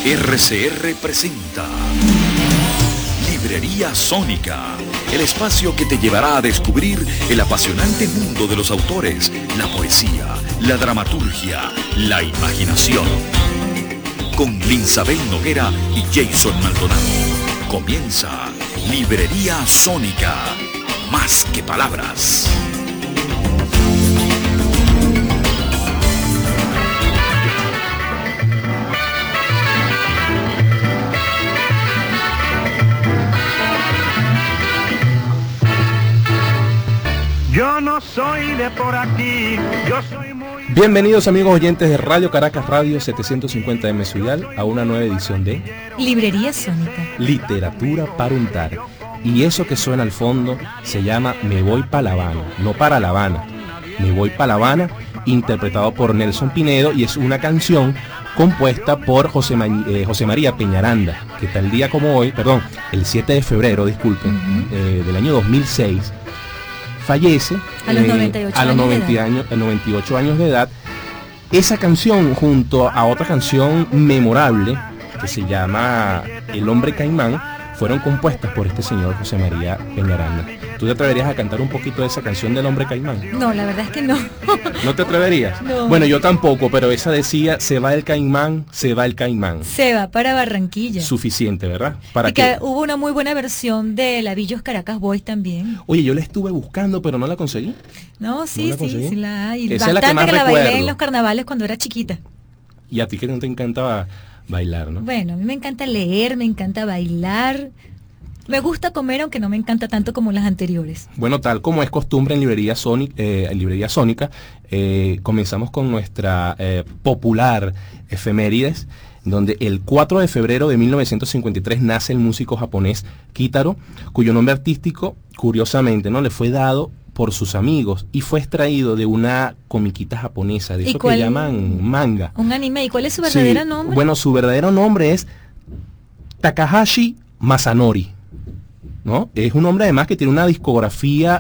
RCR presenta Librería Sónica, el espacio que te llevará a descubrir el apasionante mundo de los autores, la poesía, la dramaturgia, la imaginación. Con Linsabel Noguera y Jason Maldonado. Comienza Librería Sónica, más que palabras. Yo no soy de por aquí, yo soy muy... Bienvenidos amigos oyentes de Radio Caracas Radio 750M Suyal a una nueva edición de Librería Sónica, Literatura para untar. Y eso que suena al fondo se llama Me voy pa' La Habana, no para La Habana, Me voy pa' La Habana, interpretado por Nelson Pinedo, y es una canción compuesta por José María Peñaranda, que tal día como hoy, el 7 de febrero, disculpen, del año 2006, fallece a los 98 años de edad. Esa canción, junto a otra canción memorable que se llama El Hombre Caimán, fueron compuestas por este señor José María Peñaranda. ¿Tú te atreverías a cantar un poquito de esa canción del Hombre Caimán? No, la verdad es que no. ¿No te atreverías? No. Bueno, yo tampoco, pero esa decía, se va el caimán, se va el caimán. Se va para Barranquilla. Suficiente, ¿verdad? ¿Para y que hubo una muy buena versión de Lavillos Caracas Boys también. Oye, yo la estuve buscando, pero no la conseguí. No, sí, sí la hay. Esa es la que más la recuerdo. bailé en los carnavales cuando era chiquita. Y a ti que no te encantaba bailar, ¿no? Bueno, a mí me encanta leer, me encanta bailar. Me gusta comer, aunque no me encanta tanto como las anteriores. Bueno, tal como es costumbre en Librería Sónica, comenzamos con nuestra popular efemérides, donde el 4 de febrero de 1953 nace el músico japonés Kitaro, cuyo nombre artístico, curiosamente, no le fue dado por sus amigos y fue extraído de una comiquita japonesa, de eso que llaman manga. Un anime. ¿Y cuál es su verdadero nombre? Bueno, su verdadero nombre es Takahashi Masanori, ¿no? Es un hombre además que tiene una discografía,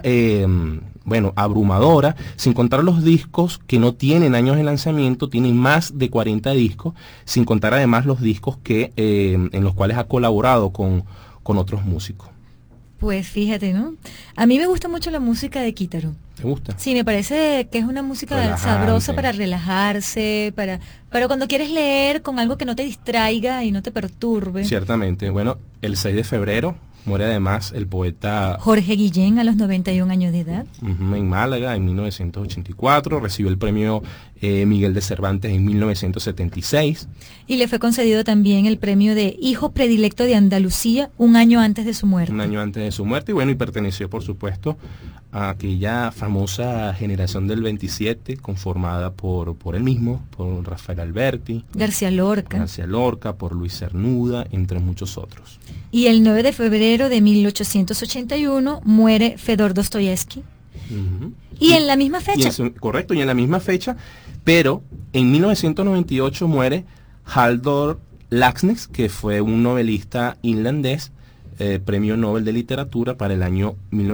abrumadora, sin contar los discos que no tienen años de lanzamiento, tienen más de 40 discos, sin contar además los discos que en los cuales ha colaborado con otros músicos. Pues fíjate, ¿no? A mí me gusta mucho la música de Kitaro. ¿Te gusta? Sí, me parece que es una música relajante, sabrosa para relajarse, para cuando quieres leer con algo que no te distraiga y no te perturbe. Ciertamente. Bueno, el 6 de febrero muere además el poeta Jorge Guillén a los 91 años de edad. En Málaga en 1984, recibió el premio Miguel de Cervantes en 1976. Y le fue concedido también el premio de Hijo Predilecto de Andalucía un año antes de su muerte. Un año antes de su muerte, y bueno, y perteneció por supuesto a aquella famosa generación del 27, conformada por él mismo, por Rafael Alberti, García Lorca, por Luis Cernuda, entre muchos otros. Y el 9 de febrero de 1881 muere Fedor Dostoyevsky. Y en la misma fecha. Correcto, y en la misma fecha, pero en 1998 muere Halldór Laxness, que fue un novelista irlandés, premio Nobel de Literatura para el año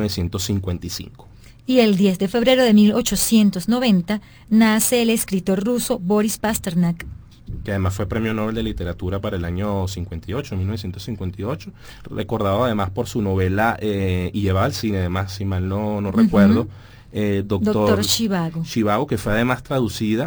1955. Y el 10 de febrero de 1890 nace el escritor ruso Boris Pasternak, que además fue premio Nobel de Literatura para el año 1958, recordado además por su novela y lleva al cine, además, si mal no recuerdo, Doctor Zhivago, que fue además traducida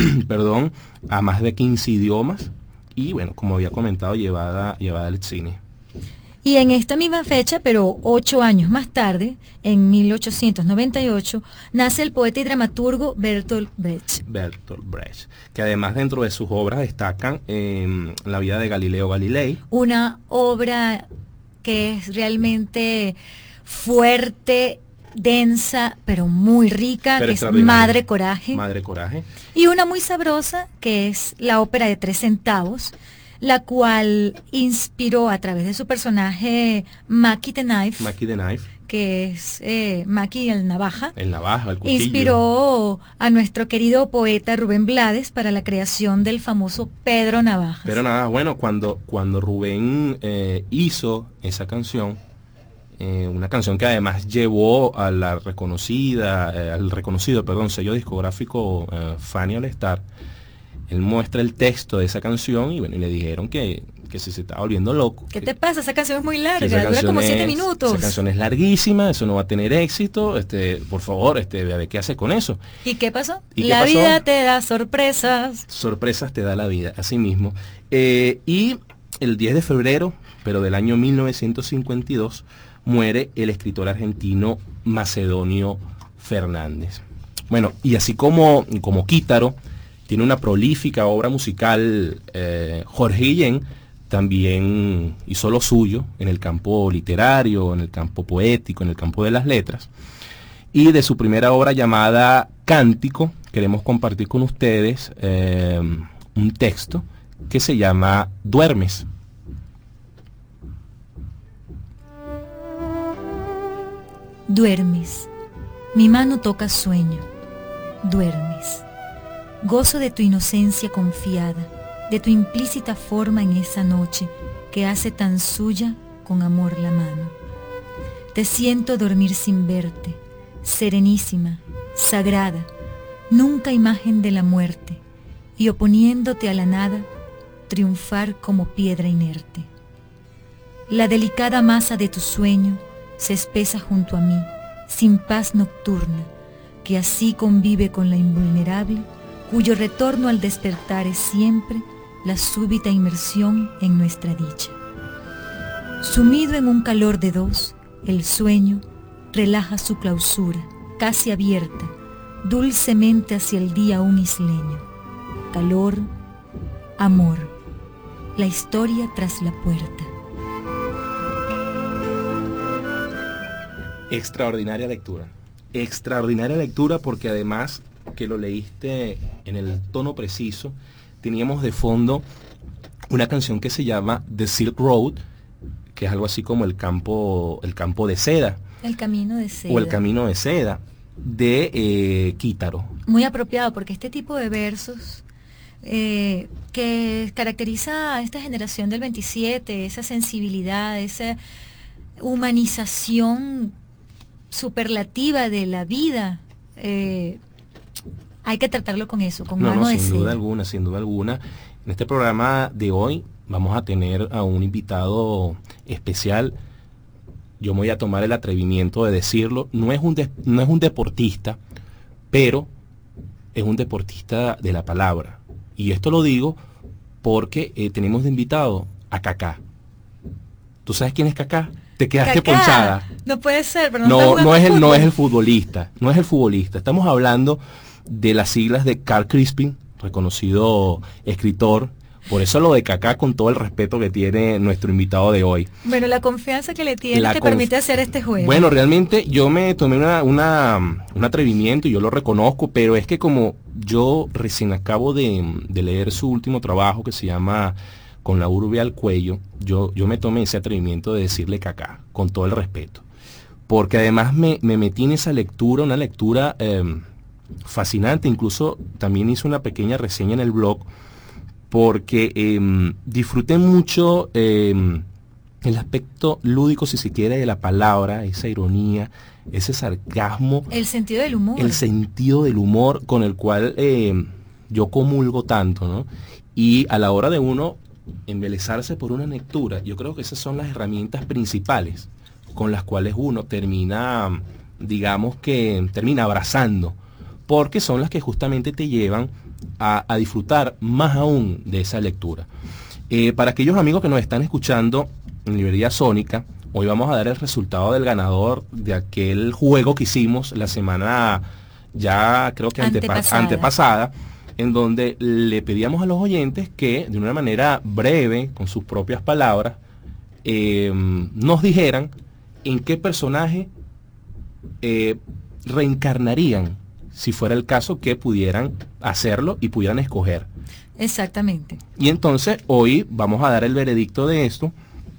a más de 15 idiomas y, bueno, como había comentado, llevada al cine. Y en esta misma fecha, pero 8 años más tarde, en 1898, nace el poeta y dramaturgo Bertolt Brecht, que además dentro de sus obras destacan La vida de Galileo Galilei. Una obra que es realmente fuerte, densa, pero muy rica, que es Madre Coraje. Y una muy sabrosa, que es la ópera de 3 centavos, la cual inspiró a través de su personaje Mackie the Knife, que es Mackie el Navaja. El cuchillo. Inspiró a nuestro querido poeta Rubén Blades para la creación del famoso Pedro Navajas. Pero nada, bueno, cuando Rubén hizo esa canción, una canción que además llevó a al reconocido sello discográfico Fania All Star, Él muestra el texto de esa canción y bueno, y le dijeron que si se estaba volviendo loco. ¿Qué te pasa? Esa canción es muy larga, dura como 7 minutos. Esa canción es larguísima, eso no va a tener éxito, por favor, a ver qué hace con eso. ¿Y qué pasó? La vida te da sorpresas. Sorpresas te da la vida, así mismo. Y el 10 de febrero, pero del año 1952, muere el escritor argentino Macedonio Fernández. Bueno, y así como Kítaro tiene una prolífica obra musical, Jorge Guillén también hizo lo suyo en el campo literario, en el campo poético, en el campo de las letras. Y de su primera obra llamada Cántico, queremos compartir con ustedes un texto que se llama Duermes. Duermes, mi mano toca sueño, duermes. Gozo de tu inocencia confiada, de tu implícita forma en esa noche que hace tan suya con amor la mano. Te siento dormir sin verte, serenísima, sagrada, nunca imagen de la muerte, y oponiéndote a la nada, triunfar como piedra inerte. La delicada masa de tu sueño se espesa junto a mí, sin paz nocturna, que así convive con la invulnerable, cuyo retorno al despertar es siempre la súbita inmersión en nuestra dicha. Sumido en un calor de dos, el sueño relaja su clausura, casi abierta, dulcemente hacia el día un isleño. Calor, amor, la historia tras la puerta. Extraordinaria lectura porque además que lo leíste en el tono preciso, teníamos de fondo una canción que se llama The Silk Road, que es algo así como el campo de seda. El camino de seda. O el camino de seda de Kítaro. Muy apropiado porque este tipo de versos que caracteriza a esta generación del 27, esa sensibilidad, esa humanización superlativa de la vida, hay que tratarlo con eso, con mano de seda. Sin duda alguna. En este programa de hoy vamos a tener a un invitado especial. Yo me voy a tomar el atrevimiento de decirlo. No es un deportista, pero es un deportista de la palabra. Y esto lo digo porque tenemos de invitado a Kaká. ¿Tú sabes quién es Kaká? Te quedaste Kaká, ponchada. No puede ser, pero no es el futbolista. Estamos hablando de las siglas de Carl Crispin, reconocido escritor. Por eso lo de Kaká, con todo el respeto que tiene nuestro invitado de hoy. Bueno, la confianza que le tiene te permite hacer este juego. Bueno, realmente yo me tomé un atrevimiento y yo lo reconozco, pero es que como yo recién acabo de leer su último trabajo que se llama Con la urbe al cuello, yo me tomé ese atrevimiento de decirle Kaká, con todo el respeto. Porque además me metí en esa lectura, una lectura fascinante. Incluso también hice una pequeña reseña en el blog, porque disfruté mucho el aspecto lúdico, si se quiere, de la palabra, esa ironía, ese sarcasmo. El sentido del humor. El sentido del humor con el cual yo comulgo tanto, ¿no? Y a la hora de uno embelezarse por una lectura, yo creo que esas son las herramientas principales con las cuales uno termina, digamos que termina abrazando, porque son las que justamente te llevan a disfrutar más aún de esa lectura. Para aquellos amigos que nos están escuchando en Librería Sónica, hoy vamos a dar el resultado del ganador de aquel juego que hicimos la semana ya creo que antepasada, en donde le pedíamos a los oyentes que de una manera breve, con sus propias palabras, nos dijeran en qué personaje reencarnarían, si fuera el caso que pudieran hacerlo y pudieran escoger. Exactamente. Y entonces hoy vamos a dar el veredicto de esto.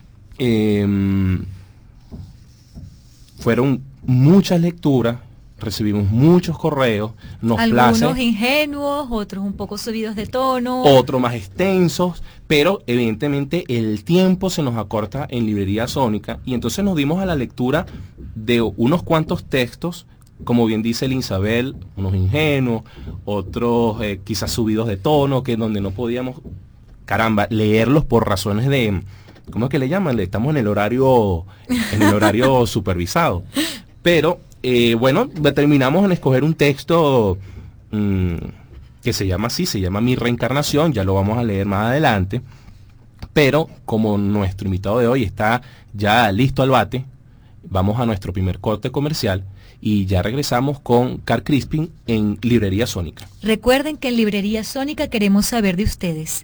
Fueron muchas lecturas, recibimos muchos correos, algunos ingenuos, otros un poco subidos de tono, otros más extensos, pero evidentemente el tiempo se nos acorta en Librería Sónica y entonces nos dimos a la lectura de unos cuantos textos como bien dice el Isabel, unos ingenuos, otros quizás subidos de tono, que donde no podíamos, caramba, leerlos por razones de, ¿cómo es que le llaman? Estamos en el horario supervisado. Pero, bueno, determinamos en escoger un texto que se llama así, se llama Mi Reencarnación, ya lo vamos a leer más adelante. Pero como nuestro invitado de hoy está ya listo al bate, vamos a nuestro primer corte comercial y ya regresamos con Carl Crispin en Librería Sónica. Recuerden que en Librería Sónica queremos saber de ustedes.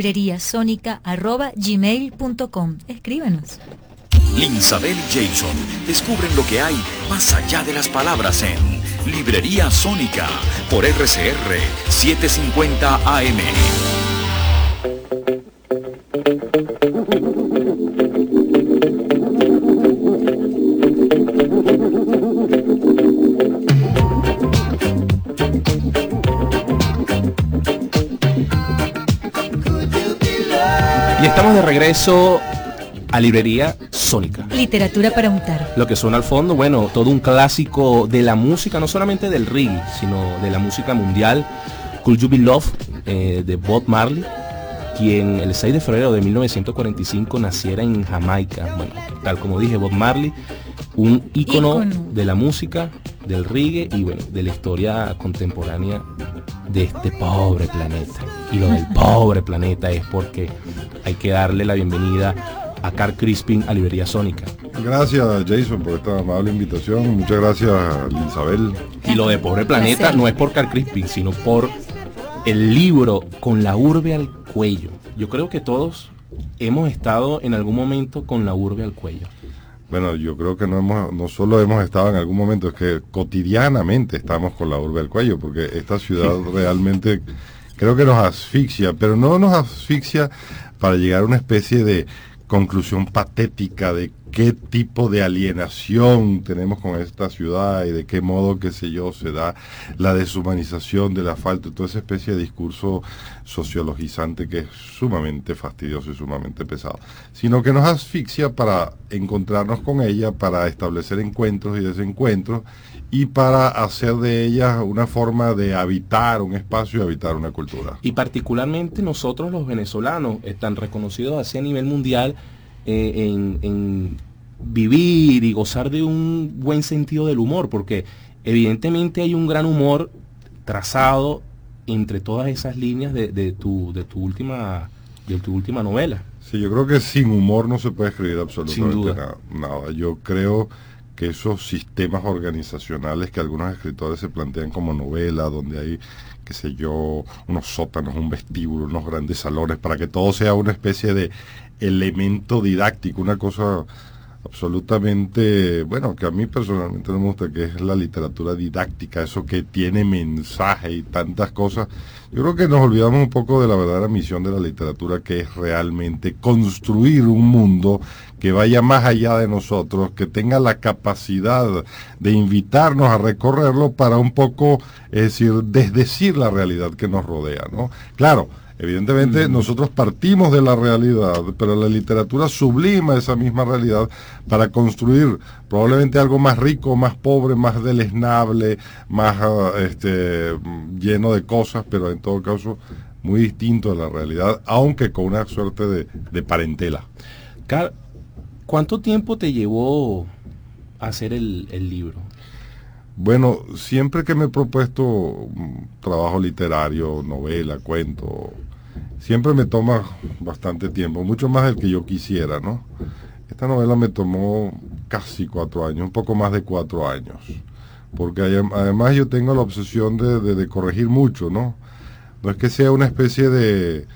libreriasonica@gmail.com. Escríbanos. Linsabel y Jason descubren lo que hay más allá de las palabras en Librería Sónica por RCR 750 AM. Y estamos de regreso a Librería Sónica. Literatura para untar. Lo que suena al fondo, bueno, todo un clásico de la música, no solamente del reggae, sino de la música mundial. Could You Be Love, de Bob Marley, quien el 6 de febrero de 1945 naciera en Jamaica. Bueno, tal como dije, Bob Marley, un ícono de la música, del reggae y bueno, de la historia contemporánea de este pobre planeta. Y lo del pobre planeta es porque hay que darle la bienvenida a Carl Crispin a Librería Sónica. Gracias, Jason, por esta amable invitación. Muchas gracias, Isabel. Y lo de pobre planeta no es por Carl Crispin, sino por el libro Con la urbe al cuello. Yo creo que todos hemos estado en algún momento con la urbe al cuello. Bueno, yo creo que no solo hemos estado en algún momento, es que cotidianamente estamos con la urbe al cuello, porque esta ciudad realmente creo que nos asfixia, pero no nos asfixia para llegar a una especie de conclusión patética de qué tipo de alienación tenemos con esta ciudad y de qué modo, qué sé yo, se da la deshumanización del asfalto y toda esa especie de discurso sociologizante que es sumamente fastidioso y sumamente pesado, sino que nos asfixia para encontrarnos con ella, para establecer encuentros y desencuentros y para hacer de ella una forma de habitar un espacio y habitar una cultura. Y particularmente nosotros los venezolanos, están reconocidos así a nivel mundial en vivir y gozar de un buen sentido del humor, porque evidentemente hay un gran humor trazado entre todas esas líneas de tu última novela. Sí, yo creo que sin humor no se puede escribir absolutamente nada. Yo creo que esos sistemas organizacionales que algunos escritores se plantean como novela, donde hay, qué sé yo, unos sótanos, un vestíbulo, unos grandes salones, para que todo sea una especie de elemento didáctico, una cosa absolutamente, bueno, que a mí personalmente no me gusta, que es la literatura didáctica, eso que tiene mensaje y tantas cosas. Yo creo que nos olvidamos un poco de la verdadera misión de la literatura, que es realmente construir un mundo que vaya más allá de nosotros, que tenga la capacidad de invitarnos a recorrerlo para un poco, es decir, desdecir la realidad que nos rodea, ¿no? Claro, evidentemente nosotros partimos de la realidad, pero la literatura sublima esa misma realidad para construir probablemente algo más rico, más pobre, más deleznable, más lleno de cosas, pero en todo caso muy distinto de la realidad, aunque con una suerte de parentela. Carl, ¿cuánto tiempo te llevó a hacer el libro? Bueno, siempre que me he propuesto trabajo literario, novela, cuento, siempre me toma bastante tiempo, mucho más del que yo quisiera, ¿no? Esta novela me tomó casi 4 años, un poco más de 4 años, porque además yo tengo la obsesión de corregir mucho, ¿no? No es que sea una especie de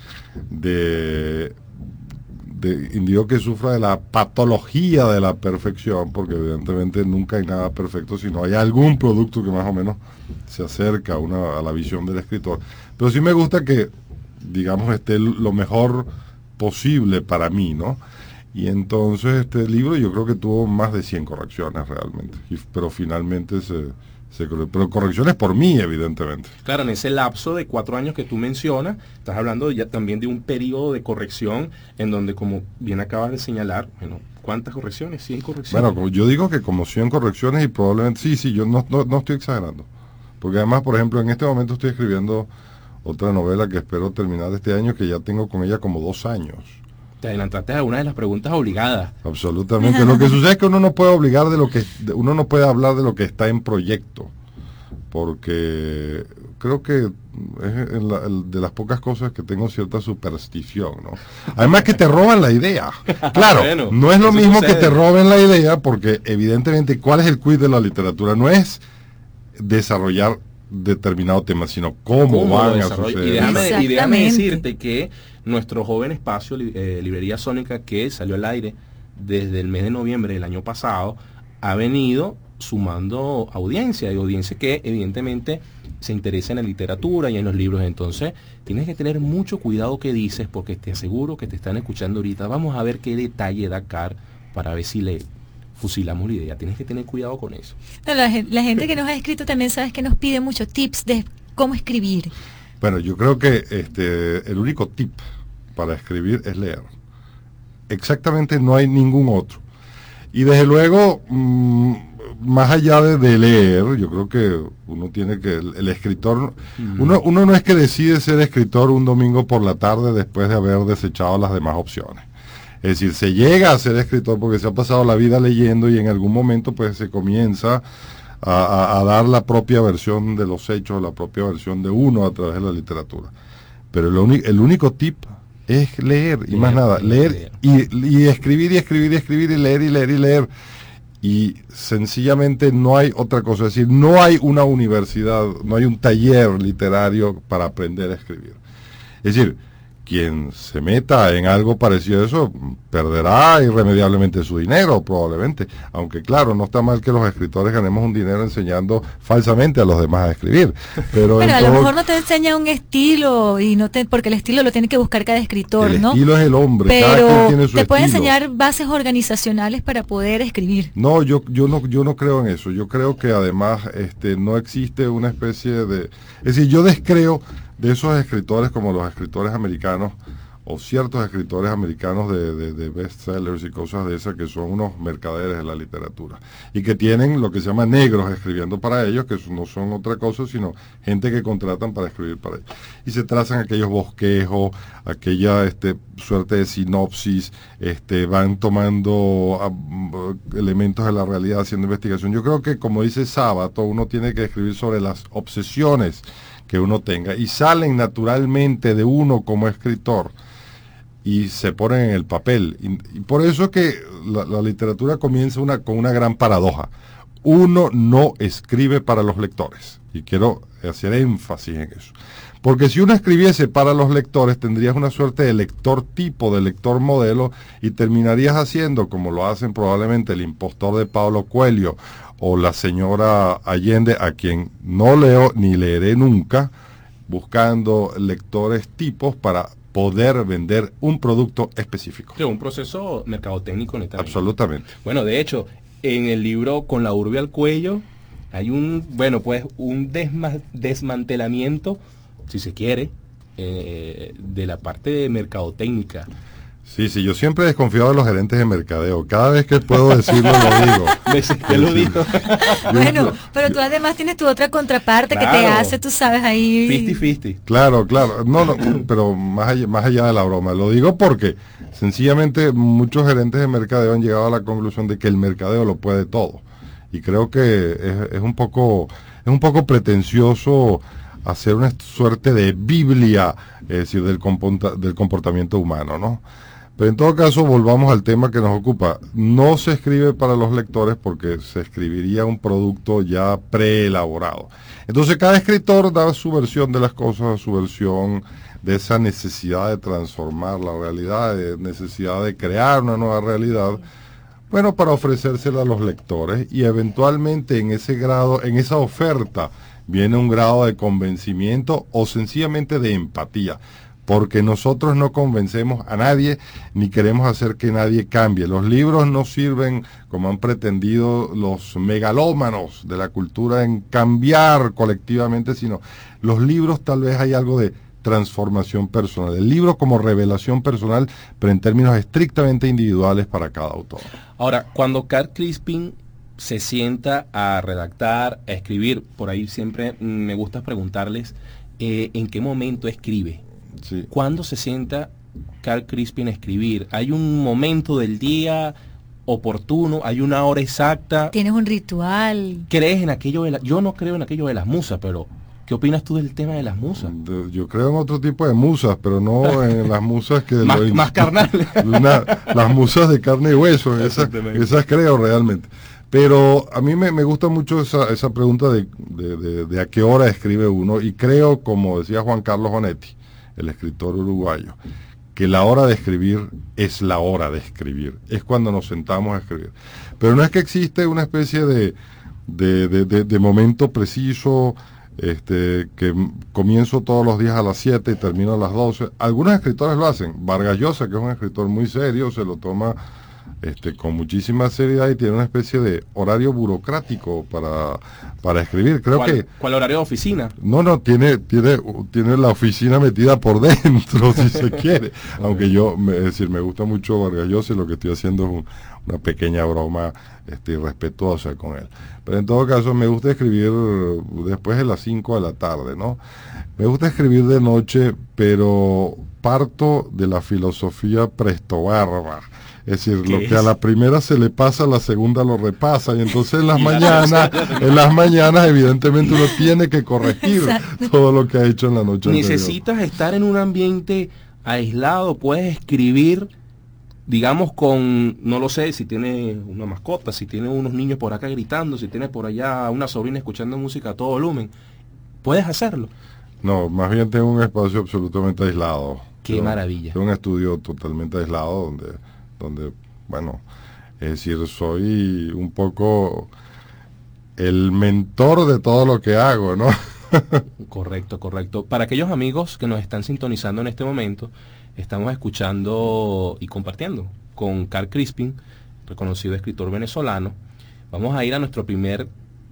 individuo que sufra de la patología de la perfección, porque evidentemente nunca hay nada perfecto, sino hay algún producto que más o menos se acerca a la visión del escritor. Pero sí me gusta que, digamos, esté lo mejor posible para mí, ¿no? Y entonces este libro yo creo que tuvo más de 100 correcciones realmente, pero finalmente pero correcciones por mí, evidentemente. Claro, en ese lapso de 4 años que tú mencionas, estás hablando ya también de un periodo de corrección en donde, como bien acabas de señalar, bueno, ¿cuántas correcciones? 100 correcciones. Bueno, yo digo que como 100 correcciones y probablemente, sí, yo no estoy exagerando. Porque además, por ejemplo, en este momento estoy escribiendo otra novela que espero terminar este año, que ya tengo con ella como 2 años. Te adelantaste a una de las preguntas obligadas. Absolutamente. Lo que sucede es que uno no puede uno no puede hablar de lo que está en proyecto, porque creo que es de las pocas cosas que tengo cierta superstición, ¿no? Además que te roban la idea. Claro, bueno, no es lo mismo sucede. Que te roben la idea, porque evidentemente, ¿cuál es el quiz de la literatura? No es desarrollar determinado tema, sino cómo van a suceder. Y déjame decirte que nuestro joven espacio, Librería Sónica, que salió al aire desde el mes de noviembre del año pasado, ha venido sumando audiencia que evidentemente se interesa en la literatura y en los libros. Entonces tienes que tener mucho cuidado que dices, porque te aseguro que te están escuchando ahorita. Vamos a ver qué detalle da Car para ver si le fusilamos la idea. Tienes que tener cuidado con eso. No, la gente que nos ha escrito también, sabes que nos pide muchos tips de cómo escribir. Bueno, yo creo que el único tip para escribir es leer. Exactamente, no hay ningún otro. Y desde luego, más allá de leer, yo creo que uno tiene que, el escritor, uno no es que decide ser escritor un domingo por la tarde después de haber desechado las demás opciones. Es decir, se llega a ser escritor porque se ha pasado la vida leyendo y en algún momento pues se comienza a dar la propia versión de los hechos, la propia versión de uno a través de la literatura. Pero el único tip es leer y más nada, leer y escribir y escribir y escribir y leer y leer y leer. Y sencillamente no hay otra cosa, es decir, no hay una universidad, no hay un taller literario para aprender a escribir. Es decir, quien se meta en algo parecido a eso perderá irremediablemente su dinero, probablemente. Aunque claro, no está mal que los escritores ganemos un dinero enseñando falsamente a los demás a escribir. Pero a lo mejor no te enseña un estilo, y porque el estilo lo tiene que buscar cada escritor, ¿no? El estilo es el hombre, pero cada quien tiene su te puede estilo. enseñar bases organizacionales para poder escribir. No, yo no creo en eso. Yo creo que además no existe una especie de... Es decir, yo descreo de esos escritores como los escritores americanos o ciertos escritores americanos de bestsellers y cosas de esas, que son unos mercaderes de la literatura y que tienen lo que se llama negros escribiendo para ellos, que no son otra cosa sino gente que contratan para escribir para ellos, y se trazan aquellos bosquejos, aquella suerte de sinopsis, van tomando elementos de la realidad, haciendo investigación. Yo creo que, como dice Sábato, uno tiene que escribir sobre las obsesiones que uno tenga, y salen naturalmente de uno como escritor y se ponen en el papel. Y por eso es que la literatura comienza con una gran paradoja. Uno no escribe para los lectores, y quiero hacer énfasis en eso. Porque si uno escribiese para los lectores, tendrías una suerte de lector tipo, de lector modelo, y terminarías haciendo, como lo hacen probablemente el impostor de Paulo Coelho, o la señora Allende, a quien no leo ni leeré nunca, buscando lectores tipos para poder vender un producto específico. Sí, un proceso mercadotécnico netamente. Absolutamente. Bueno, de hecho, en el libro Con la urbe al cuello hay un desmantelamiento, si se quiere, de la parte de mercadotécnica. Sí, yo siempre he desconfiado de los gerentes de mercadeo. Cada vez que puedo decirlo, lo digo. Te lo digo. Bueno, pero tú además tienes tu otra contraparte, claro, que te hace, tú sabes, ahí... 50-50. Claro. No, pero más allá de la broma. Lo digo porque, sencillamente, muchos gerentes de mercadeo han llegado a la conclusión de que el mercadeo lo puede todo. Y creo que es un poco pretencioso hacer una suerte de Biblia, es decir, del comportamiento humano, ¿no? Pero en todo caso, volvamos al tema que nos ocupa. No se escribe para los lectores porque se escribiría un producto ya preelaborado. Entonces cada escritor da su versión de las cosas, su versión de esa necesidad de transformar la realidad, de necesidad de crear una nueva realidad, bueno, para ofrecérsela a los lectores, y eventualmente en ese grado, en esa oferta, viene un grado de convencimiento o sencillamente de empatía. porque nosotros no convencemos a nadie ni queremos hacer que nadie cambie. Los libros no sirven, como han pretendido los megalómanos de la cultura, en cambiar colectivamente, sino los libros tal vez hay algo de transformación personal. El libro como revelación personal, pero en términos estrictamente individuales para cada autor. Ahora, cuando Carl Crispin se sienta a redactar, a escribir, por ahí siempre me gusta preguntarles en qué momento escribe. Sí. ¿Cuándo se sienta Carl Crispin a escribir? ¿Hay un momento del día oportuno? ¿Hay una hora exacta? ¿Tienes un ritual? ¿Crees en aquello de yo no creo en aquello de las musas, pero ¿qué opinas tú del tema de las musas? Yo creo en otro tipo de musas, pero no en las musas que... más carnales. Las musas de carne y hueso, esas creo realmente. Pero a mí me gusta mucho esa pregunta de a qué hora escribe uno, y creo, como decía Juan Carlos Onetti, el escritor uruguayo, que la hora de escribir es la hora de escribir, es cuando nos sentamos a escribir. Pero no es que existe una especie de momento preciso, que comienzo todos los días a las 7 y termino a las 12. Algunos escritores lo hacen. Vargas Llosa, que es un escritor muy serio, se lo toma con muchísima seriedad y tiene una especie de horario burocrático para escribir. ¿Cuál horario de oficina? No, tiene la oficina metida por dentro, si se quiere. Aunque me gusta mucho Vargas Llosa y lo que estoy haciendo es una pequeña broma irrespetuosa con él. Pero en todo caso me gusta escribir después de las 5 de la tarde, ¿no? Me gusta escribir de noche, pero parto de la filosofía prestobarba. Es decir, lo que a la primera se le pasa, a la segunda lo repasa, y entonces en las mañanas evidentemente uno tiene que corregir todo lo que ha hecho en la noche anterior. Necesitas estar en un ambiente aislado, puedes escribir, digamos, no lo sé, si tiene una mascota, si tiene unos niños por acá gritando, si tiene por allá una sobrina escuchando música a todo volumen, puedes hacerlo. No, más bien tengo un espacio absolutamente aislado. Qué maravilla. Tengo un estudio totalmente aislado donde, bueno, es decir, soy un poco el mentor de todo lo que hago, ¿no? Correcto. Para aquellos amigos que nos están sintonizando en este momento, estamos escuchando y compartiendo con Carl Crispin, reconocido escritor venezolano. Vamos a ir a nuestro primer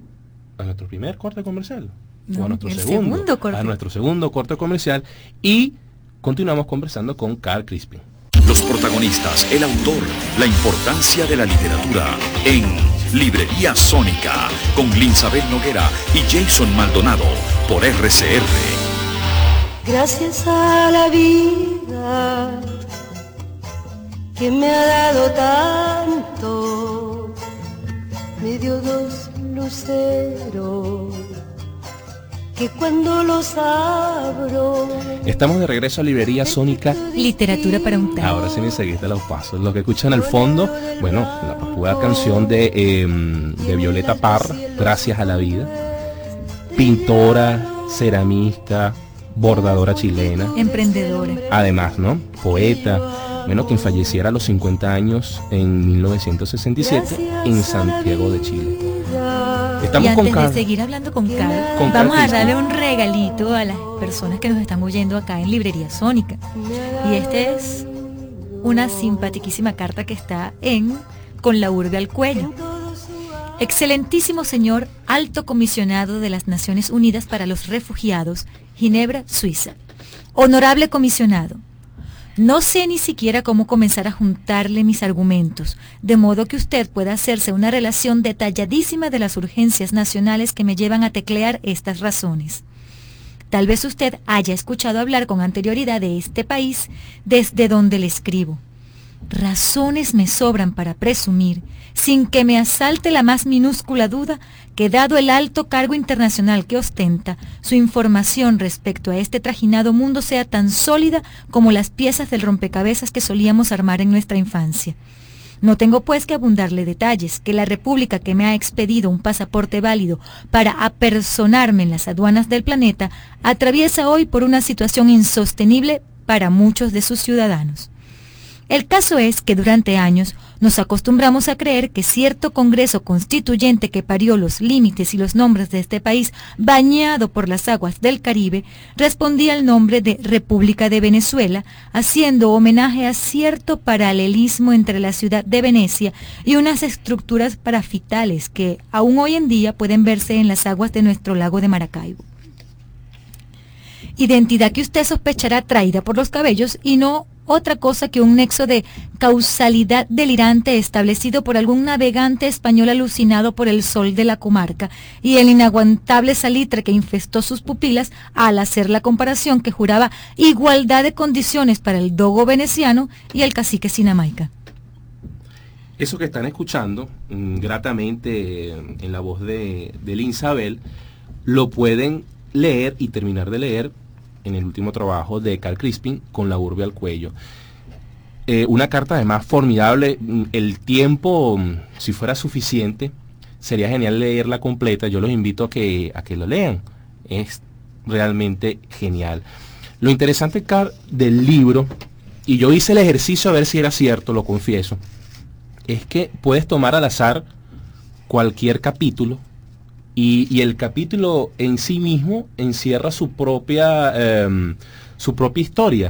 corte comercial. No, a nuestro segundo corte comercial, y continuamos conversando con Carl Crispin. Los protagonistas, el autor, la importancia de la literatura en Librería Sónica con Linsabel Noguera y Jason Maldonado por RCR. Gracias a la vida que me ha dado tanto, me dio 2 luceros que cuando los abro... Estamos de regreso a Librería Sónica. Literatura para un tango. Ahora sí me seguiste los pasos. Lo que escuchan al fondo, bueno, la popular canción de Violeta Parra, Gracias a la vida. Pintora, ceramista, bordadora chilena. Emprendedora. Además, ¿no? Poeta. Bueno, quien falleciera a los 50 años en 1967 en Santiago de Chile. Estamos y antes de seguir hablando con Carl, vamos a darle un regalito a las personas que nos están oyendo acá en Librería Sónica. Y es una simpaticísima carta que está con la urbe al cuello. Excelentísimo señor Alto Comisionado de las Naciones Unidas para los Refugiados, Ginebra, Suiza. Honorable comisionado, no sé ni siquiera cómo comenzar a juntarle mis argumentos, de modo que usted pueda hacerse una relación detalladísima de las urgencias nacionales que me llevan a teclear estas razones. Tal vez usted haya escuchado hablar con anterioridad de este país desde donde le escribo. Razones me sobran para presumir, sin que me asalte la más minúscula duda, que dado el alto cargo internacional que ostenta, su información respecto a este trajinado mundo sea tan sólida como las piezas del rompecabezas que solíamos armar en nuestra infancia. No tengo pues que abundarle detalles, que la República que me ha expedido un pasaporte válido para apersonarme en las aduanas del planeta, atraviesa hoy por una situación insostenible para muchos de sus ciudadanos. El caso es que durante años nos acostumbramos a creer que cierto Congreso Constituyente que parió los límites y los nombres de este país bañado por las aguas del Caribe respondía al nombre de República de Venezuela, haciendo homenaje a cierto paralelismo entre la ciudad de Venecia y unas estructuras parafitales que aún hoy en día pueden verse en las aguas de nuestro lago de Maracaibo. Identidad que usted sospechará traída por los cabellos y no otra cosa que un nexo de causalidad delirante establecido por algún navegante español alucinado por el sol de la comarca y el inaguantable salitre que infestó sus pupilas al hacer la comparación que juraba igualdad de condiciones para el dogo veneciano y el cacique sinamaica. Eso que están escuchando gratamente en la voz de Linsabel lo pueden leer y terminar de leer en el último trabajo de Carl Crispin, Con la urbe al cuello. Una carta además formidable. El tiempo, si fuera suficiente, sería genial leerla completa. Yo los invito a que lo lean. Es realmente genial. Lo interesante, Carl, del libro, y yo hice el ejercicio a ver si era cierto, lo confieso, es que puedes tomar al azar cualquier capítulo y el capítulo en sí mismo encierra su propia historia,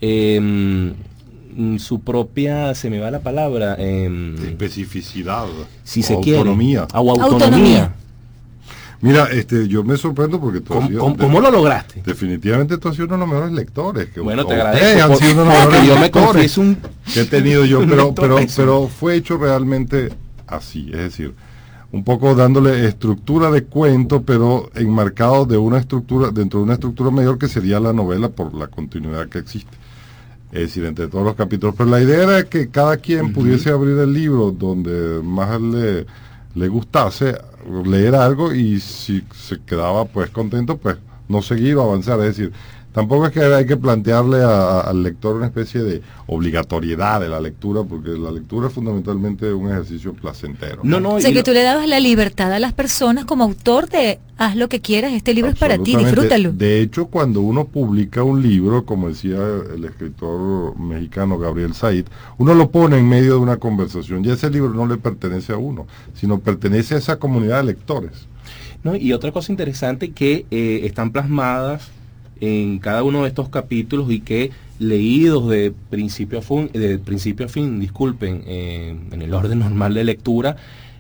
su propia, se me va la palabra, especificidad, si se autonomía. Quiere, o autonomía. Mira, yo me sorprendo porque ¿Cómo lo lograste? Definitivamente tú has sido uno de los mejores lectores. Bueno, te agradezco. Han sido uno de los mejores yo me confieso que he tenido yo, pero fue hecho realmente así, es decir, un poco dándole estructura de cuento, pero enmarcado de una estructura, dentro de una estructura mayor que sería la novela por la continuidad que existe. Es decir, entre todos los capítulos. Pero la idea era que cada quien pudiese abrir el libro donde más le gustase, leer algo, y si se quedaba pues contento, pues no seguir o avanzar. Es decir, tampoco es que hay que plantearle al lector una especie de obligatoriedad de la lectura, porque la lectura es fundamentalmente un ejercicio placentero. O sea, que tú le dabas la libertad a las personas como autor de haz lo que quieras, este libro es para ti, disfrútalo. De hecho, cuando uno publica un libro, como decía el escritor mexicano Gabriel Said, uno lo pone en medio de una conversación, y ese libro no le pertenece a uno, sino pertenece a esa comunidad de lectores. Y otra cosa interesante que están plasmadas en cada uno de estos capítulos y que leídos de principio a fin, disculpen, en el orden normal de lectura,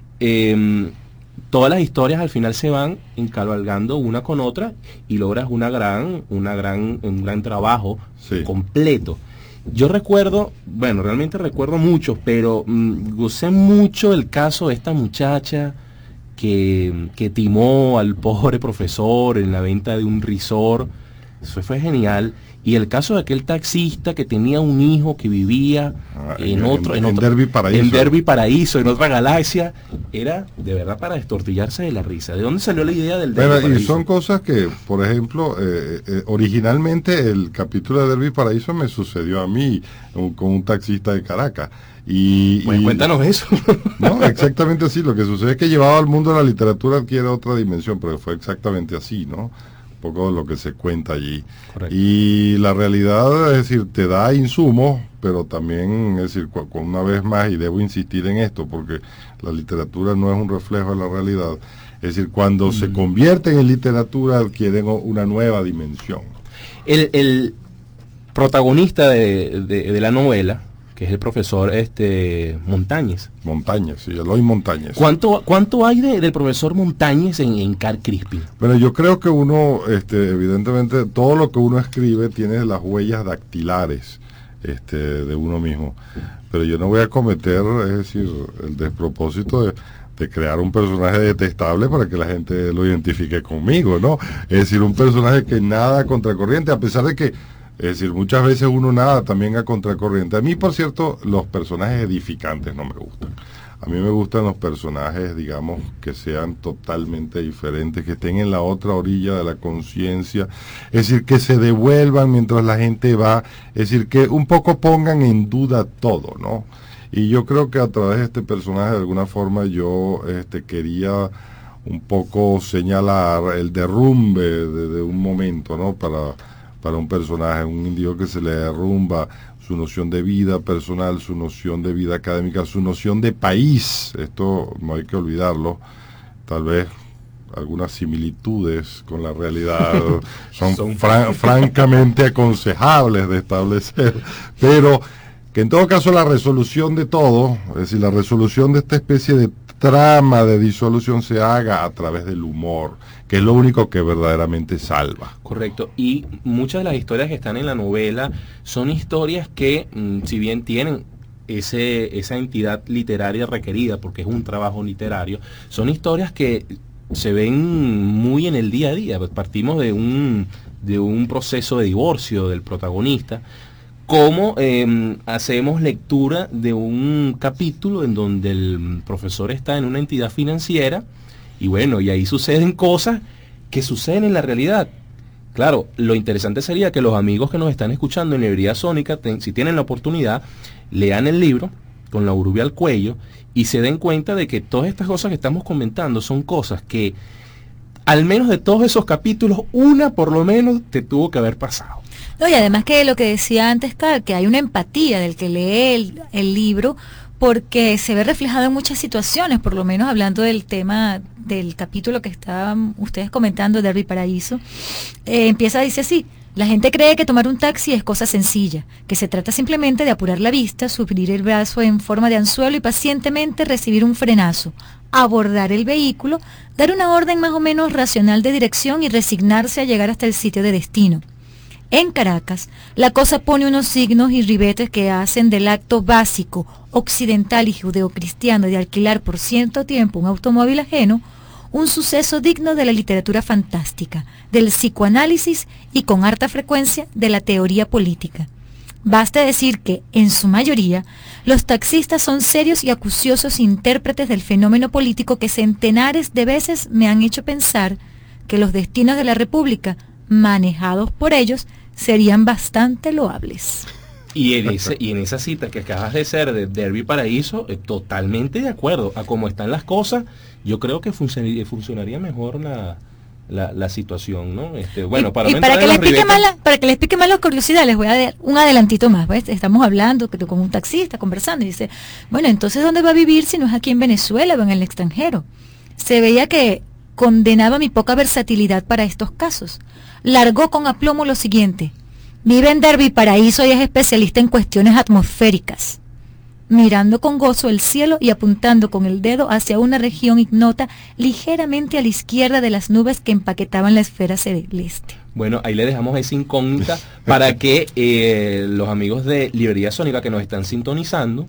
todas las historias al final se van encabalgando una con otra y logras un gran trabajo completo. Yo recuerdo, realmente recuerdo muchos, pero gocé mucho el caso de esta muchacha que timó al pobre profesor en la venta de un risor. Eso fue genial. Y el caso de aquel taxista que tenía un hijo que vivía en Derby Paraíso, en otra galaxia, era de verdad para destortillarse de la risa. ¿De dónde salió la idea del Derby Paraíso? Y son cosas que, por ejemplo, originalmente el capítulo de Derby Paraíso me sucedió a mí con un taxista de Caracas. Cuéntanos eso. No, exactamente así. Lo que sucede es que llevado al mundo de la literatura adquiere otra dimensión, pero fue exactamente así, ¿no? Un poco de lo que se cuenta allí. Correcto. Y la realidad, es decir, te da insumos, pero también, es decir, una vez más, y debo insistir en esto, porque la literatura no es un reflejo de la realidad, es decir, cuando se convierten en literatura adquieren una nueva dimensión. El protagonista de la novela, que es el profesor Montañez. Montañez, sí, Eloy Montañez. ¿Cuánto hay del profesor Montañez en Carl Crispin? Bueno, yo creo que uno, evidentemente, todo lo que uno escribe tiene las huellas dactilares de uno mismo. Pero yo no voy a cometer, es decir, el despropósito de crear un personaje detestable para que la gente lo identifique conmigo, ¿no? Es decir, un personaje que nada contracorriente, a pesar de que, es decir, muchas veces uno nada también a contracorriente. A mí, por cierto, los personajes edificantes no me gustan. A mí me gustan los personajes, digamos, que sean totalmente diferentes, que estén en la otra orilla de la conciencia, es decir, que se devuelvan mientras la gente va, es decir, que un poco pongan en duda todo, ¿no? Y yo creo que a través de este personaje, de alguna forma, yo quería un poco señalar el derrumbe de un momento, ¿no? Para un personaje, un individuo que se le derrumba su noción de vida personal, su noción de vida académica, su noción de país. Esto no hay que olvidarlo. Tal vez algunas similitudes con la realidad son francamente aconsejables de establecer, pero que en todo caso la resolución de todo, es decir, la resolución de esta especie de trama de disolución se haga a través del humor, que es lo único que verdaderamente salva. Correcto, y muchas de las historias que están en la novela son historias que, si bien tienen esa entidad literaria requerida, porque es un trabajo literario, son historias que se ven muy en el día a día. Partimos de un proceso de divorcio del protagonista, como hacemos lectura de un capítulo en donde el profesor está en una entidad financiera y bueno, y ahí suceden cosas que suceden en la realidad. Claro, lo interesante sería que los amigos que nos están escuchando en Librería Sónica, si tienen la oportunidad, lean el libro con la urubia al cuello y se den cuenta de que todas estas cosas que estamos comentando son cosas que, al menos de todos esos capítulos, una por lo menos te tuvo que haber pasado. No, y además que lo que decía antes, Carl, que hay una empatía del que lee el libro, porque se ve reflejado en muchas situaciones, por lo menos hablando del tema del capítulo que estaban ustedes comentando, Derby Paraíso, dice así: la gente cree que tomar un taxi es cosa sencilla, que se trata simplemente de apurar la vista, subir el brazo en forma de anzuelo y pacientemente recibir un frenazo, abordar el vehículo, dar una orden más o menos racional de dirección y resignarse a llegar hasta el sitio de destino. En Caracas, la cosa pone unos signos y ribetes que hacen del acto básico, occidental y judeocristiano de alquilar por cierto tiempo un automóvil ajeno, un suceso digno de la literatura fantástica, del psicoanálisis y con harta frecuencia de la teoría política. Basta decir que, en su mayoría, los taxistas son serios y acuciosos intérpretes del fenómeno político que centenares de veces me han hecho pensar que los destinos de la República, manejados por ellos, serían bastante loables. Y en esa cita que acabas de hacer de Derby Paraíso, totalmente de acuerdo. A cómo están las cosas, yo creo que funcionaría mejor la situación, ¿no? Bueno, para que les explique más la curiosidad, les voy a dar un adelantito más, ¿ves? Estamos hablando con un taxista, conversando, y dice, bueno, entonces ¿dónde va a vivir si no es aquí en Venezuela o en el extranjero? Se veía que condenaba mi poca versatilidad para estos casos. Largó con aplomo lo siguiente: vive en Derby Paraíso y es especialista en cuestiones atmosféricas, mirando con gozo el cielo y apuntando con el dedo hacia una región ignota ligeramente a la izquierda de las nubes que empaquetaban la esfera celeste. Bueno, ahí le dejamos esa incógnita para que los amigos de Librería Sónica que nos están sintonizando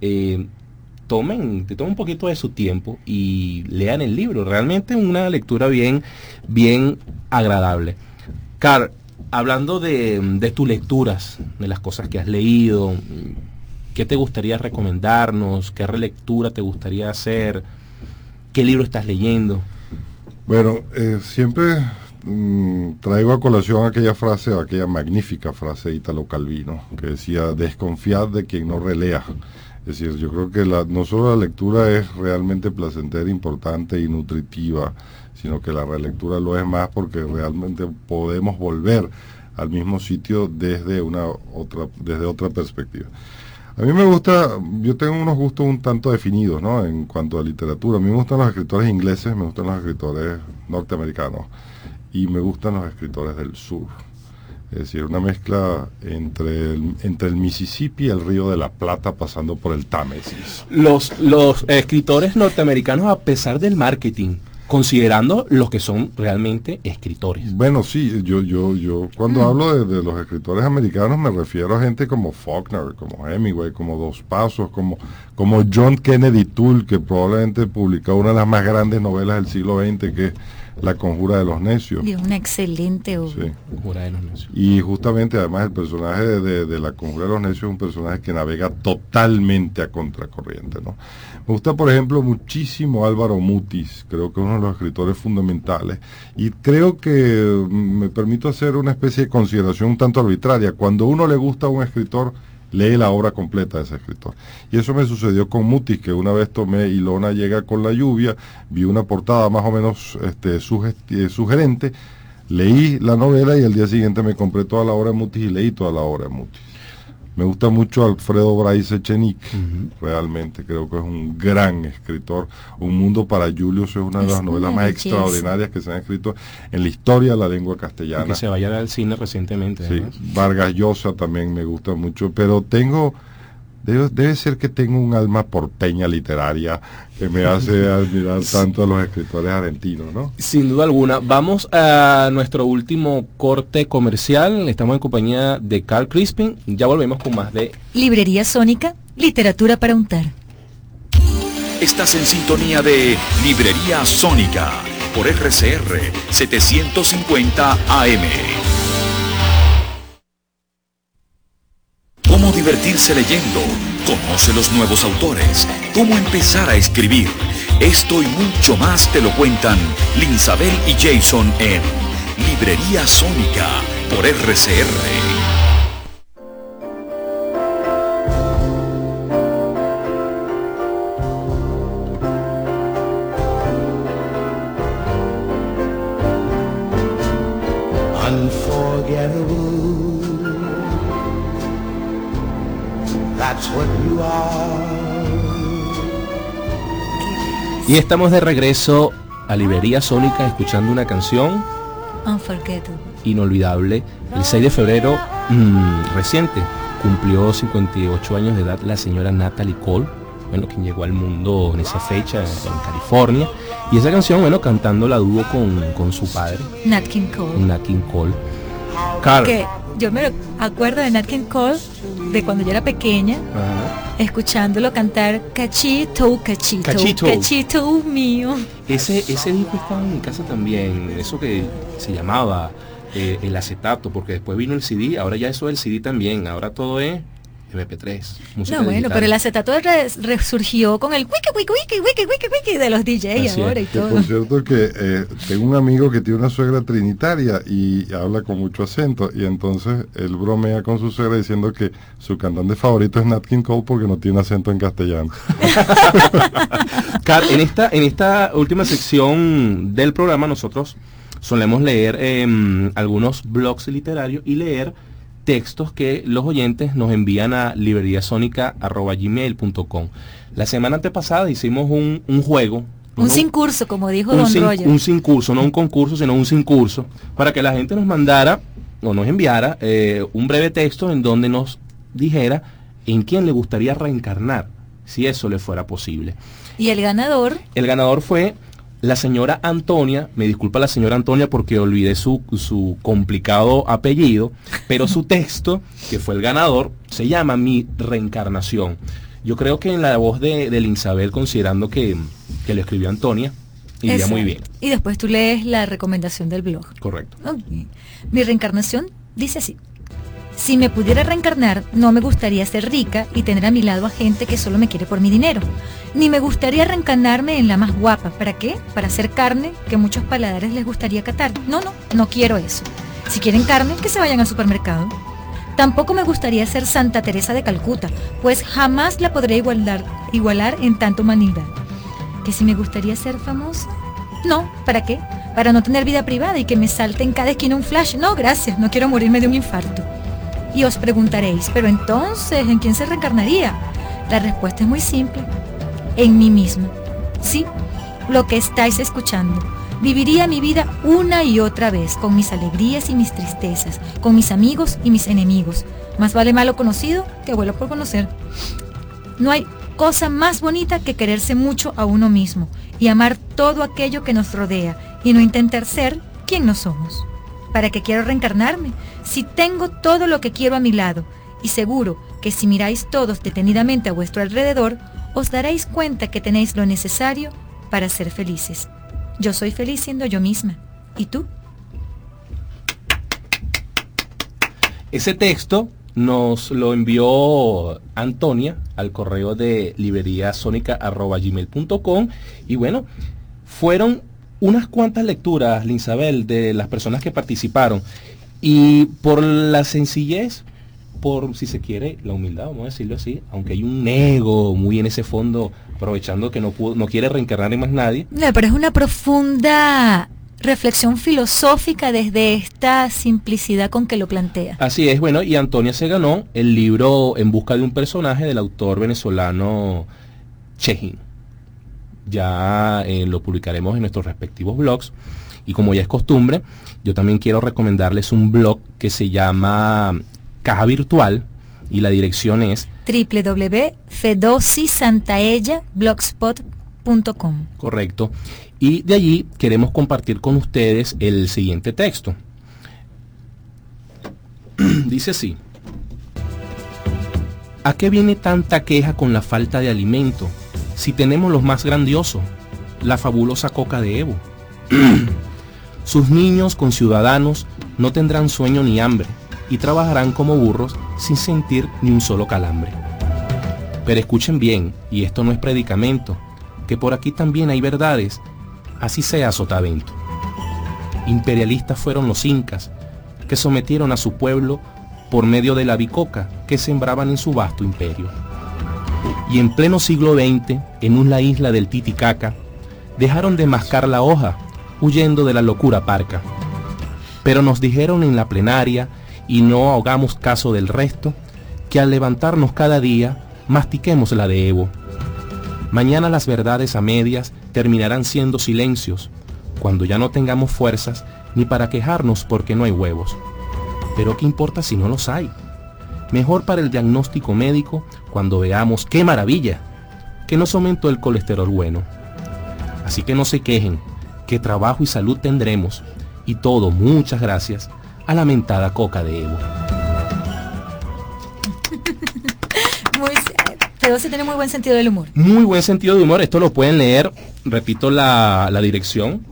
tomen un poquito de su tiempo y lean el libro. Realmente una lectura bien agradable. Carl, hablando de tus lecturas, de las cosas que has leído, ¿qué te gustaría recomendarnos? ¿Qué relectura te gustaría hacer? ¿Qué libro estás leyendo? Bueno, siempre traigo a colación aquella magnífica frase de Italo Calvino, que decía: desconfiad de quien no relea. Es decir, yo creo que no solo la lectura es realmente placentera, importante y nutritiva, sino que la relectura lo es más, porque realmente podemos volver al mismo sitio desde otra perspectiva. A mí me gusta, yo tengo unos gustos un tanto definidos, ¿no? En cuanto a literatura. A mí me gustan los escritores ingleses, me gustan los escritores norteamericanos y me gustan los escritores del sur. Es decir, una mezcla entre el Mississippi y el Río de la Plata, pasando por el Támesis. Los escritores norteamericanos, a pesar del marketing, considerando los que son realmente escritores. Bueno, sí, yo cuando hablo de los escritores americanos me refiero a gente como Faulkner, como Hemingway, como Dos Pasos, como John Kennedy Toole, que probablemente publicó una de las más grandes novelas del siglo XX, que es La Conjura de los Necios. Y una excelente obra. Sí. Conjura de los Necios. Y justamente, además, el personaje de La Conjura de los Necios es un personaje que navega totalmente a contracorriente, ¿no? Me gusta, por ejemplo, muchísimo Álvaro Mutis, creo que es uno de los escritores fundamentales, y creo que me permito hacer una especie de consideración un tanto arbitraria. Cuando a uno le gusta a un escritor, lee la obra completa de ese escritor. Y eso me sucedió con Mutis, que una vez tomé Ilona llega con la lluvia, vi una portada más o menos sugerente, leí la novela y al día siguiente me compré toda la obra de Mutis y leí toda la obra de Mutis. Me gusta mucho Alfredo Bryce Echenique, realmente creo que es un gran escritor. Un mundo para Julius es una de las novelas más extraordinarias que se han escrito en la historia de la lengua castellana. Que se vaya al cine recientemente. Sí, Vargas Llosa también me gusta mucho, pero debe ser que tengo un alma porteña literaria que me hace admirar tanto a los escritores argentinos, ¿no? Sin duda alguna. Vamos a nuestro último corte comercial. Estamos en compañía de Carl Crispin. Ya volvemos con más de Librería Sónica, literatura para untar. Estás en sintonía de Librería Sónica por RCR 750 AM. Cómo divertirse leyendo, conoce los nuevos autores, cómo empezar a escribir. Esto y mucho más te lo cuentan Linsabel y Jason en Librería Sónica por RCR. Y estamos de regreso a Librería Sónica escuchando una canción inolvidable. El 6 de febrero reciente cumplió 58 años de edad la señora Natalie Cole, bueno, quien llegó al mundo en esa fecha en California, y esa canción, bueno, cantando la dúo con su padre Nat King Cole. Carl. Que yo me acuerdo de Nat King Cole de cuando yo era pequeña. Escuchándolo cantar cachito, cachito, cachito, cachito mío. Ese disco estaba en mi casa también, eso que se llamaba el acetato, porque después vino el CD, ahora ya eso del CD también, ahora todo es MP3. No, bueno, pero el acetato resurgió con el wiki de los DJs ahora y todo. Por cierto que tengo un amigo que tiene una suegra trinitaria y habla con mucho acento, y entonces él bromea con su suegra diciendo que su cantante favorito es Nat King Cole porque no tiene acento en castellano. Carl, en esta última sección del programa nosotros solemos leer algunos blogs literarios y leer textos que los oyentes nos envían a libreriasonica@gmail.com. La semana antepasada hicimos un juego. Un sin curso, como dijo Don Roger. Un sin curso, no un concurso, sino un sin curso, para que la gente nos mandara o nos enviara un breve texto en donde nos dijera en quién le gustaría reencarnar, si eso le fuera posible. ¿Y el ganador? El ganador fue la señora Antonia. Me disculpa la señora Antonia porque olvidé su complicado apellido, pero su texto, que fue el ganador, se llama Mi Reencarnación. Yo creo que en la voz de Linsabel, considerando que lo escribió Antonia, iría muy bien. Y después tú lees la recomendación del blog. Correcto. Okay. Mi reencarnación dice así: si me pudiera reencarnar, no me gustaría ser rica y tener a mi lado a gente que solo me quiere por mi dinero. Ni me gustaría reencarnarme en la más guapa. ¿Para qué? Para hacer carne que muchos paladares les gustaría catar. No quiero eso. Si quieren carne, que se vayan al supermercado. Tampoco me gustaría ser Santa Teresa de Calcuta, pues jamás la podré igualar en tanta humanidad. ¿Que si me gustaría ser famosa? No, ¿para qué? Para no tener vida privada y que me salte en cada esquina un flash. No, gracias, no quiero morirme de un infarto. Y os preguntaréis, pero entonces, ¿en quién se reencarnaría? La respuesta es muy simple: en mí misma. Sí, lo que estáis escuchando. Viviría mi vida una y otra vez, con mis alegrías y mis tristezas, con mis amigos y mis enemigos. Más vale malo conocido que bueno por conocer. No hay cosa más bonita que quererse mucho a uno mismo y amar todo aquello que nos rodea y no intentar ser quien no somos. ¿Para qué quiero reencarnarme? Si tengo todo lo que quiero a mi lado, y seguro que si miráis todos detenidamente a vuestro alrededor, os daréis cuenta que tenéis lo necesario para ser felices. Yo soy feliz siendo yo misma. ¿Y tú? Ese texto nos lo envió Antonia al correo de libreriasonica@gmail.com, y bueno, fueron unas cuantas lecturas, Linsabel, de las personas que participaron, y por la sencillez, por, si se quiere, la humildad, vamos a decirlo así, aunque hay un ego muy en ese fondo, aprovechando que no quiere reencarnar en más nadie. No, pero es una profunda reflexión filosófica desde esta simplicidad con que lo plantea. Así es, bueno, y Antonia se ganó el libro En busca de un personaje del autor venezolano Chejín. Ya lo publicaremos en nuestros respectivos blogs, y como ya es costumbre, yo también quiero recomendarles un blog que se llama Caja Virtual, y la dirección es www.fedosisantaella.blogspot.com. Correcto. Y de allí queremos compartir con ustedes el siguiente texto. Dice así: ¿a qué viene tanta queja con la falta de alimento, si tenemos lo más grandioso, la fabulosa coca de Evo? Sus niños conciudadanos no tendrán sueño ni hambre, y trabajarán como burros sin sentir ni un solo calambre. Pero escuchen bien, y esto no es predicamento, que por aquí también hay verdades, así sea Sotavento. Imperialistas fueron los incas, que sometieron a su pueblo por medio de la bicoca que sembraban en su vasto imperio. Y en pleno siglo XX, en una isla del Titicaca, dejaron de mascar la hoja, huyendo de la locura parca. Pero nos dijeron en la plenaria, y no hagamos caso del resto, que al levantarnos cada día, mastiquemos la de Evo. Mañana las verdades a medias terminarán siendo silencios, cuando ya no tengamos fuerzas ni para quejarnos porque no hay huevos. Pero ¿qué importa si no los hay? Mejor para el diagnóstico médico cuando veamos ¡qué maravilla!, que nos aumentó el colesterol bueno. Así que no se quejen, que trabajo y salud tendremos, y todo, muchas gracias, a la mentada coca de Evo. Fedosí tiene muy buen sentido del humor. Muy buen sentido de humor. Esto lo pueden leer, repito la dirección,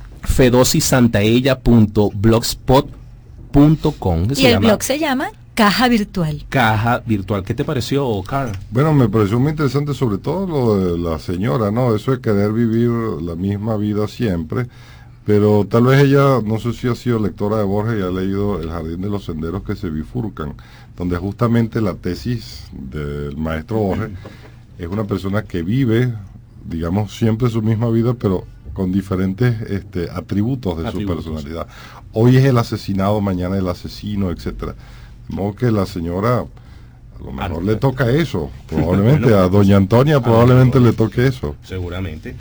fedosisantaella.blogspot.com. Y el blog se llama Caja Virtual. Caja Virtual. ¿Qué te pareció, Carl? Bueno, me pareció muy interesante, sobre todo lo de la señora, ¿no? Eso de querer vivir la misma vida siempre. Pero tal vez ella, no sé si ha sido lectora de Borges y ha leído El jardín de los senderos que se bifurcan, donde justamente la tesis del maestro Borges es una persona que vive, digamos, siempre su misma vida, pero con diferentes atributos de su personalidad. Hoy es el asesinado, mañana el asesino, etcétera. De modo que la señora, a lo mejor le toca eso, probablemente, bueno, a doña Antonia probablemente le toque eso. Seguramente.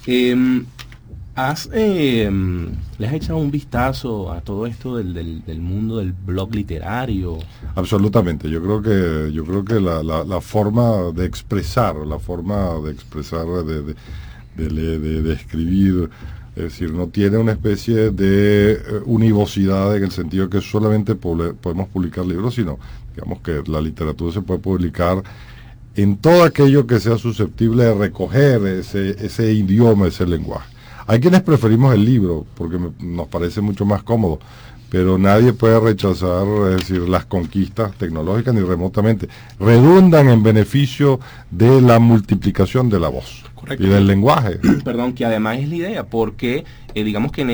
¿Les has echado un vistazo a todo esto del mundo del blog literario? Absolutamente. Yo creo que la forma de expresar, de escribir, es decir, no tiene una especie de univocidad en el sentido que solamente podemos publicar libros, sino digamos que la literatura se puede publicar en todo aquello que sea susceptible de recoger ese idioma, ese lenguaje. Hay quienes preferimos el libro porque nos parece mucho más cómodo, pero nadie puede rechazar, es decir, las conquistas tecnológicas ni remotamente. Redundan en beneficio de la multiplicación de la voz. Correcto. Y del lenguaje. Perdón, que además es la idea, porque digamos que en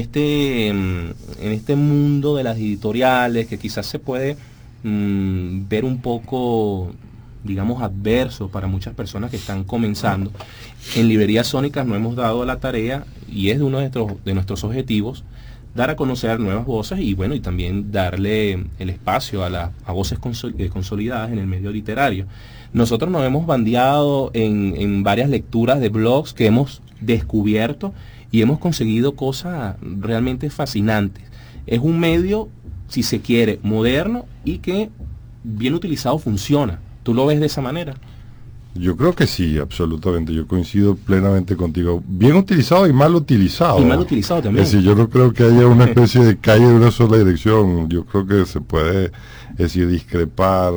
este mundo de las editoriales, que quizás se puede ver un poco, digamos, adverso para muchas personas que están comenzando, en Librerías Sónicas nos hemos dado la tarea, y es de uno de nuestros objetivos, dar a conocer nuevas voces y bueno, y también darle el espacio a voces consolidadas en el medio literario. Nosotros nos hemos bandeado en varias lecturas de blogs que hemos descubierto y hemos conseguido cosas realmente fascinantes. Es un medio, si se quiere, moderno y que bien utilizado funciona. ¿Tú lo ves de esa manera? Yo creo que sí, absolutamente. Yo coincido plenamente contigo. Bien utilizado y mal utilizado. Y mal utilizado también. Es decir, yo no creo que haya una especie de calle de una sola dirección. Yo creo que se puede, es decir, discrepar,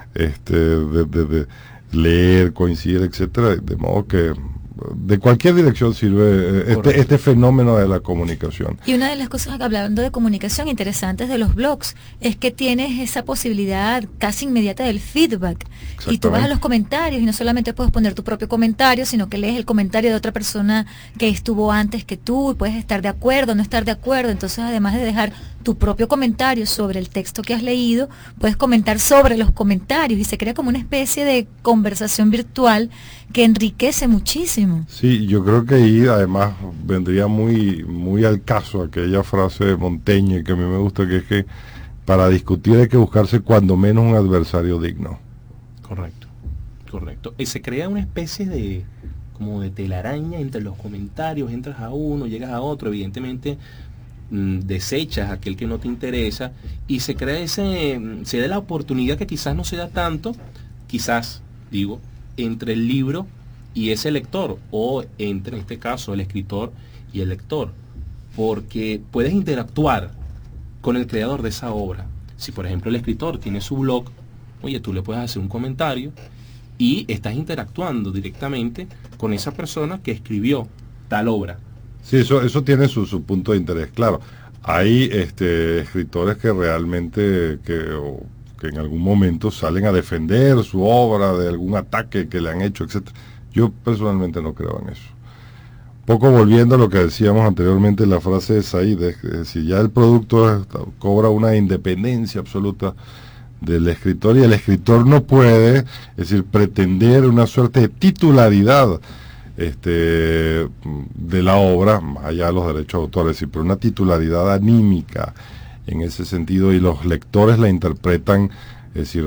de leer, coincidir, etcétera. De modo que de cualquier dirección sirve este fenómeno de la comunicación. Y una de las cosas, hablando de comunicación, interesantes de los blogs, es que tienes esa posibilidad casi inmediata del feedback. Y tú vas a los comentarios y no solamente puedes poner tu propio comentario, sino que lees el comentario de otra persona que estuvo antes que tú y puedes estar de acuerdo, no estar de acuerdo. Entonces, además de dejar tu propio comentario sobre el texto que has leído, puedes comentar sobre los comentarios y se crea como una especie de conversación virtual que enriquece muchísimo. mismo. Sí, yo creo que ahí además vendría muy al caso aquella frase de Montaigne que a mí me gusta, que es que para discutir hay que buscarse cuando menos un adversario digno. Correcto. Y se crea una especie de como de telaraña entre los comentarios, entras a uno, llegas a otro, evidentemente desechas aquel que no te interesa y se crea se da la oportunidad que quizás no se da tanto, entre el libro y ese lector, o entre, en este caso, el escritor y el lector, porque puedes interactuar con el creador de esa obra. Si por ejemplo el escritor tiene su blog, oye, tú le puedes hacer un comentario y estás interactuando directamente con esa persona que escribió tal obra. Sí, eso tiene su punto de interés. Claro, hay escritores que realmente que en algún momento salen a defender su obra de algún ataque que le han hecho, etc. Yo personalmente no creo en eso. Poco volviendo a lo que decíamos anteriormente, la frase de Said, es decir, ya el producto cobra una independencia absoluta del escritor y el escritor no puede, es decir, pretender una suerte de titularidad de la obra, más allá de los derechos de autor, es decir, pero una titularidad anímica en ese sentido, y los lectores la interpretan, es decir,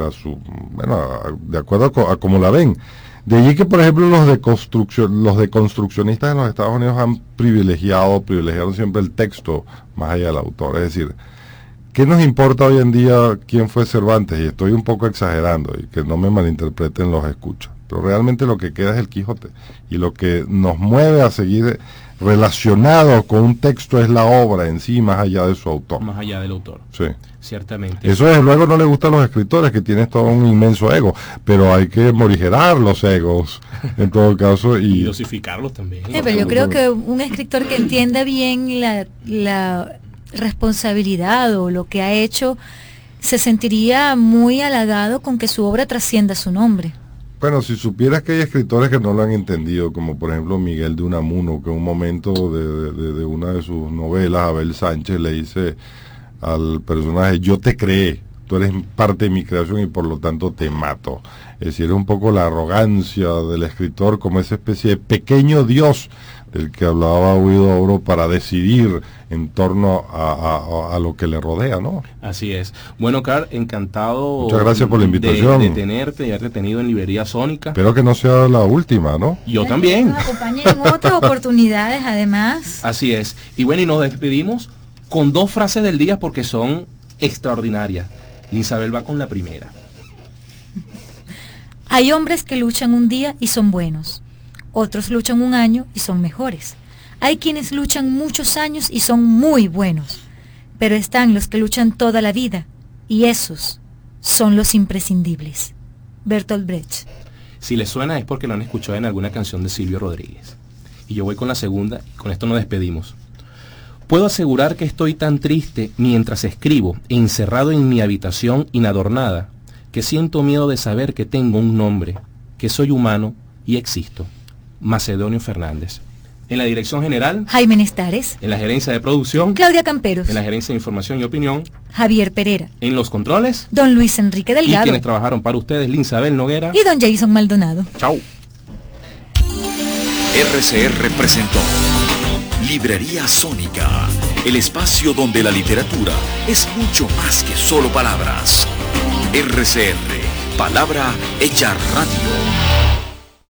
de acuerdo a cómo la ven. De allí que, por ejemplo, los deconstruccionistas en los Estados Unidos han privilegiado siempre el texto más allá del autor. Es decir, ¿qué nos importa hoy en día quién fue Cervantes? Y estoy un poco exagerando, y que no me malinterpreten los escuchas. Pero realmente lo que queda es el Quijote. Y lo que nos mueve a seguir relacionado con un texto es la obra en sí, más allá de su autor. Más allá del autor. Sí. Ciertamente. Eso desde luego no le gusta a los escritores, que tienen todo un inmenso ego, pero hay que morigerar los egos, en todo caso. Y dosificarlos también. Sí, pero yo creo que un escritor que entienda bien la responsabilidad o lo que ha hecho, se sentiría muy halagado con que su obra trascienda su nombre. Bueno, si supieras que hay escritores que no lo han entendido, como por ejemplo Miguel de Unamuno, que en un momento de una de sus novelas, Abel Sánchez le dice al personaje: yo te creé, tú eres parte de mi creación y por lo tanto te mato. Es decir, es un poco la arrogancia del escritor como esa especie de pequeño dios del que hablaba Guido Oro para decidir en torno a lo que le rodea, ¿no? Así es. Bueno, Carl, encantado. Muchas gracias por la invitación. De tenerte y haberte tenido en Librería Sónica. Espero que no sea la última, ¿no? Yo también. Nos acompañen en otras oportunidades, además. Así es. Y bueno, y nos despedimos con 2 frases del día porque son extraordinarias. Isabel va con la primera. Hay hombres que luchan un día y son buenos. Otros luchan un año y son mejores. Hay quienes luchan muchos años y son muy buenos. Pero están los que luchan toda la vida, y esos son los imprescindibles. Bertolt Brecht. Si les suena es porque lo han escuchado en alguna canción de Silvio Rodríguez. Y yo voy con la segunda, y con esto nos despedimos. Puedo asegurar que estoy tan triste mientras escribo, encerrado en mi habitación inadornada, que siento miedo de saber que tengo un nombre, que soy humano y existo. Macedonio Fernández. En la dirección general, Jaime Nestares. En la gerencia de producción, Claudia Camperos. En la gerencia de información y opinión, Javier Pereira. En los controles, don Luis Enrique Delgado. Y quienes trabajaron para ustedes, Linsabel Noguera y don Jason Maldonado. Chau. RCR presentó Librería Sónica, el espacio donde la literatura es mucho más que solo palabras. RCR, palabra hecha radio.